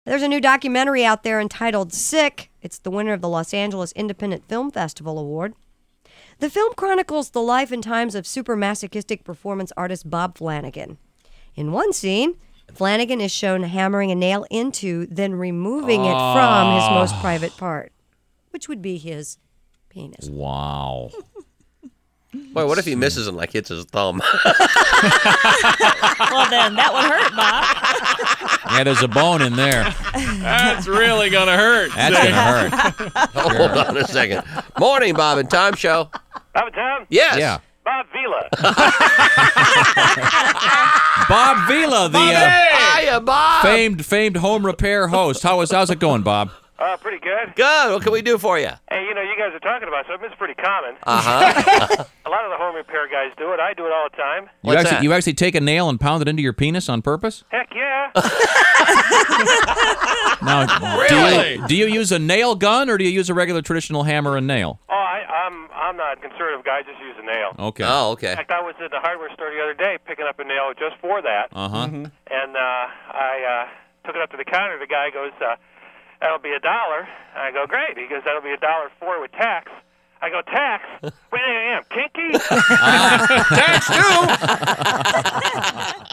There's a new documentary out there entitled Sick. It's the winner of the Los Angeles Independent Film Festival Award. The film chronicles the life and times of super-masochistic performance artist Bob Flanagan. In one scene, Flanagan is shown hammering a nail into, then removing it from his most private part, which would be his penis. Wow. Boy, what if he misses and hits his thumb? Well, then that would hurt, Bob. Yeah, there's a bone in there. That's really going to hurt. That's going to hurt. Hold on a second. Morning, Bob and Tom Show. Bob and Tom? Yes. Yeah. Bob Vila. Bob Vila, the Hiya, Bob. famed home repair host. How's it going, Bob? Pretty good. Good. What can we do for you? Hey, you guys are talking about something. It's pretty common. Uh-huh. A lot of the home repair guys do it. I do it all the time. You actually take a nail and pound it into your penis on purpose? Heck yeah. Now, Really? do you use a nail gun or do you use a regular traditional hammer and nail? Oh, I'm not a conservative guy. I just use a nail. Okay. Oh, In okay. fact, I was at the hardware store the other day picking up a nail just for that. Uh-huh. And I took it up to the counter. The guy goes, that'll be $1. I go, great. He goes, that'll be $1.04 with tax. I go, tax? Wait, I am kinky? Tax too.